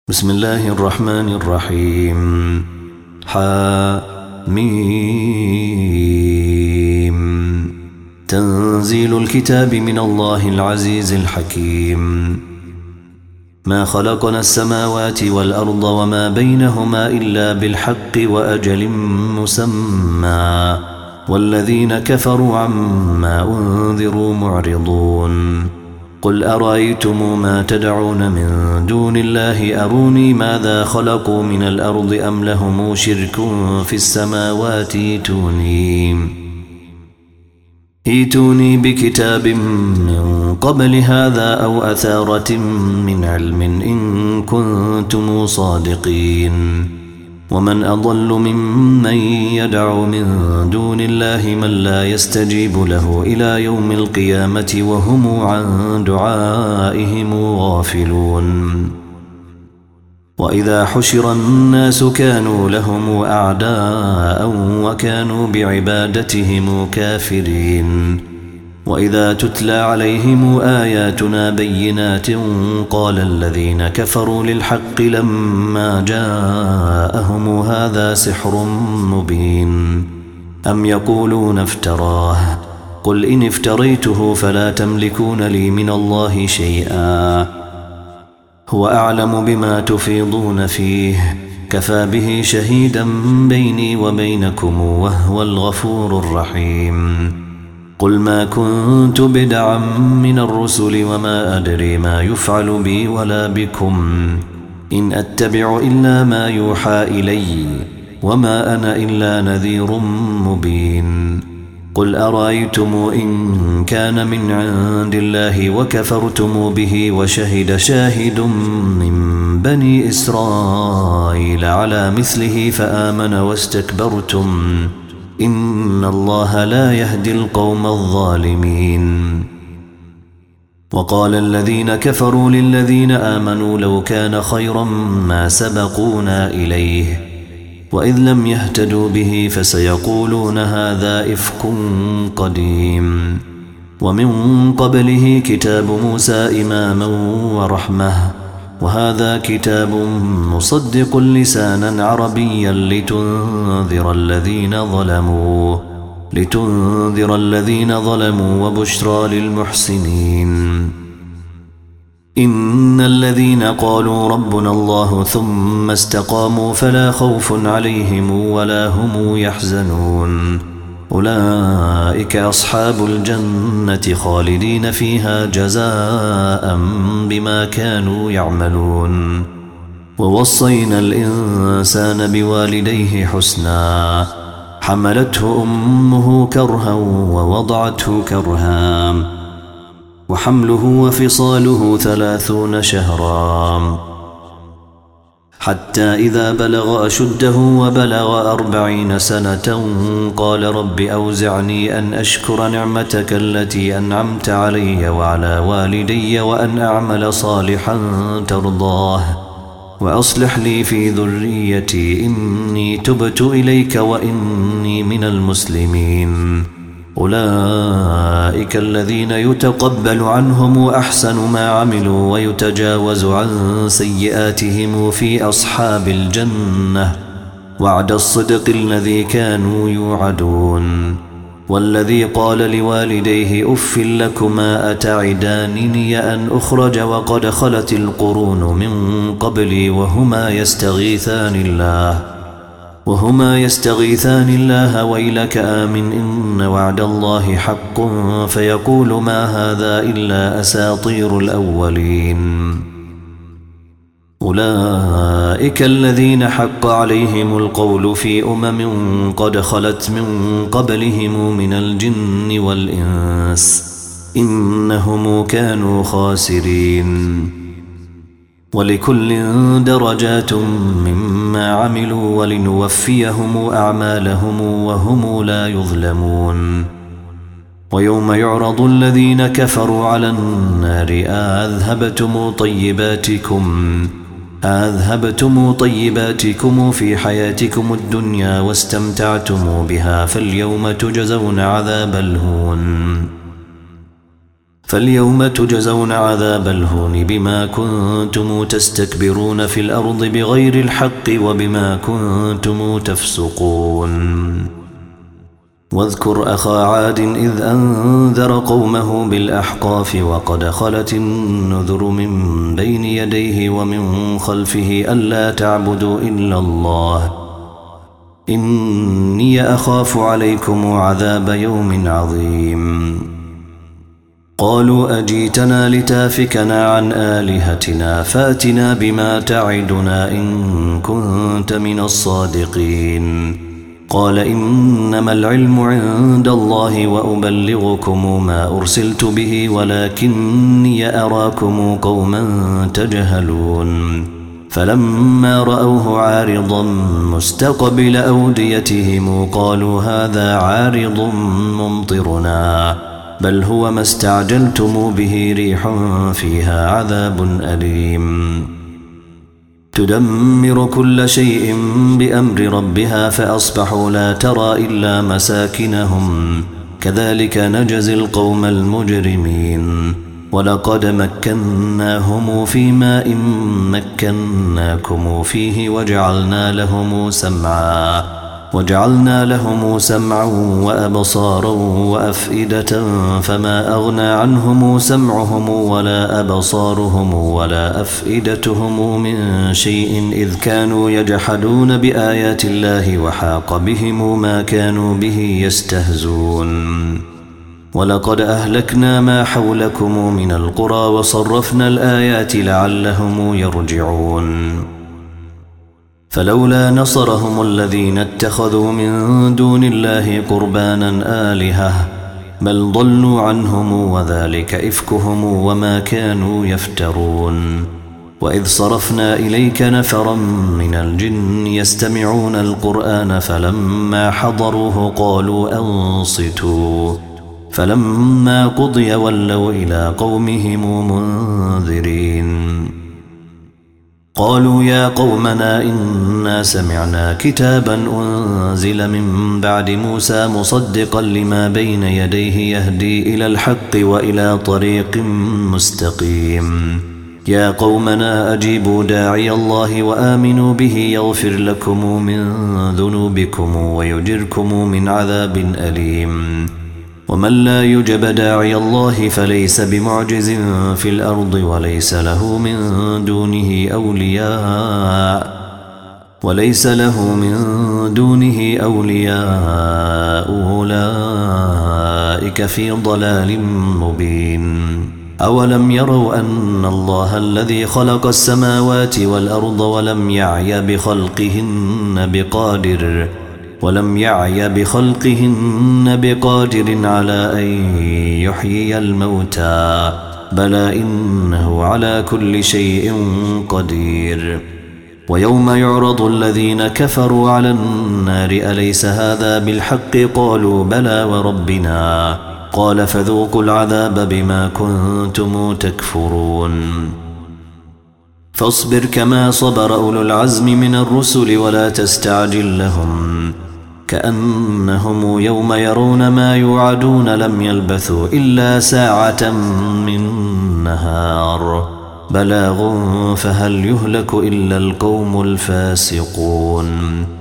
بسم الله الرحمن الرحيم. حميم. تنزيل الكتاب من الله العزيز الحكيم. ما خلقنا السماوات والأرض وما بينهما إلا بالحق وأجل مسمى، والذين كفروا عما أنذروا معرضون. قل أرأيتم ما تدعون من دون الله أروني ماذا خلقوا من الأرض أم لهم شرك في السماوات ائتوني بكتاب من قبل هذا أو أثارة من علم إن كنتم صادقين. ومن أضل ممن يدعو من دون الله من لا يستجيب له إلى يوم القيامة وهم عن دعائهم غافلون. وإذا حشر الناس كانوا لهم أعداء وكانوا بعبادتهم كافرين. وإذا تتلى عليهم آياتنا بينات قال الذين كفروا للحق لما جاءهم هذا سحر مبين أم يقولون افتراه قل إن افتريته فلا تملكون لي من الله شيئا هو أعلم بما تفيضون فيه كفى به شهيدا بيني وبينكم وهو الغفور الرحيم. قل ما كنت بدعا من الرسل وما أدري ما يفعل بي ولا بكم إن أتبع إلا ما يوحى إلي وما أنا إلا نذير مبين. قل أرأيتم إن كان من عند الله وكفرتم به وشهد شاهد من بني إسرائيل على مثله فآمن واستكبرتم إن الله لا يهدي القوم الظالمين. وقال الذين كفروا للذين آمنوا لو كان خيرا ما سبقونا إليه وإذ لم يهتدوا به فسيقولون هذا إفك قديم. ومن قبله كتاب موسى إماما ورحمة وهذا كتاب مصدق لسانا عربيا لتنذر الذين ظلموا وبشرى للمحسنين. إن الذين قالوا ربنا الله ثم استقاموا فلا خوف عليهم ولا هم يحزنون أولئك أصحاب الجنة خالدين فيها جزاء بما كانوا يعملون. ووصينا الإنسان بوالديه حسنا حملته أمه كرها ووضعته كرها وحمله وفصاله 30 شهرا حتى إذا بلغ أشده وبلغ 40 سنة قال رب أوزعني أن أشكر نعمتك التي أنعمت علي وعلى والدي وأن أعمل صالحا ترضاه وأصلح لي في ذريتي إني تبت إليك وإني من المسلمين. أولئك الذين يتقبل عنهم أحسن ما عملوا ويتجاوز عن سيئاتهم في أصحاب الجنة وعد الصدق الذي كانوا يوعدون. والذي قال لوالديه أف لكما أتعدانني أن أخرج وقد خلت القرون من قبلي وهما يستغيثان الله ويلك آمن إن وعد الله حق فيقول ما هذا إلا أساطير الأولين. أولئك الذين حق عليهم القول في قد خلت من قبلهم من الجن والإنس إنهم كانوا خاسرين. ولكل درجات مما عملوا ولنوفيهم أعمالهم وهم لا يظلمون. ويوم يعرض الذين كفروا على النار أذهبتم طيباتكم في حياتكم الدنيا واستمتعتم بها فاليوم تجزون عذاب الهون فاليوم تجزون عذاب الهون بما كنتم تستكبرون في الأرض بغير الحق وبما كنتم تفسقون واذكر أخا عاد إذ أنذر قومه بالأحقاف وقد خلت النذر من بين يديه ومن خلفه ألا تعبدوا إلا الله إني أخاف عليكم عذاب يوم عظيم قالوا أجيتنا لتافكنا عن آلهتنا فاتنا بما تعدنا إن كنت من الصادقين قال إنما العلم عند الله وأبلغكم ما أرسلت به ولكني أراكم قوما تجهلون فلما رأوه عارضا مستقبل أوديتهم قالوا هذا عارض ممطرنا بل هو ما استعجلتم به ريح فيها عذاب أليم تدمر كل شيء بأمر ربها فأصبحوا لا ترى إلا مساكنهم كذلك نجزي القوم المجرمين ولقد مكناهم في ماء مكناكم فيه وجعلنا لهم سمعا وأبصارا وأفئدة فما أغنى عنهم سمعهم ولا أبصارهم ولا أفئدتهم من شيء إذ كانوا يجحدون بآيات الله وحاق بهم ما كانوا به يستهزون ولقد أهلكنا ما حولكم من القرى وصرفنا الآيات لعلهم يرجعون فلولا نصرهم الذين اتخذوا من دون الله قربانا آلهة بل ضلوا عنهم وذلك إفكهم وما كانوا يفترون وإذ صرفنا إليك نفرا من الجن يستمعون القرآن فلما حضروه قالوا أنصتوا فلما قضي ولوا إلى قومهم منذرين قالوا يا قومنا إنا سمعنا كتابا أنزل من بعد موسى مصدقا لما بين يديه يهدي إلى الحق وإلى طريق مستقيم يا قومنا أجيبوا داعي الله وآمنوا به يغفر لكم من ذنوبكم ويجركم من عذاب أليم ومن لا يجب داعي الله فليس بمعجز في الأرض وليس له من دونه أولياء أولئك في ضلال مبين أولم يروا أن الله الذي خلق السماوات والأرض ولم يعي بخلقهن بقادر على أن يحيي الموتى بلى إنه على كل شيء قدير ويوم يعرض الذين كفروا على النار أليس هذا بالحق قالوا بلى وربنا قال فذوقوا العذاب بما كنتم تكفرون فاصبر كما صبر أولو العزم من الرسل ولا تستعجل لهم كأنهم يوم يرون ما يوعدون لم يلبثوا إلا ساعة من نهار بلاغ فهل يهلك إلا القوم الفاسقون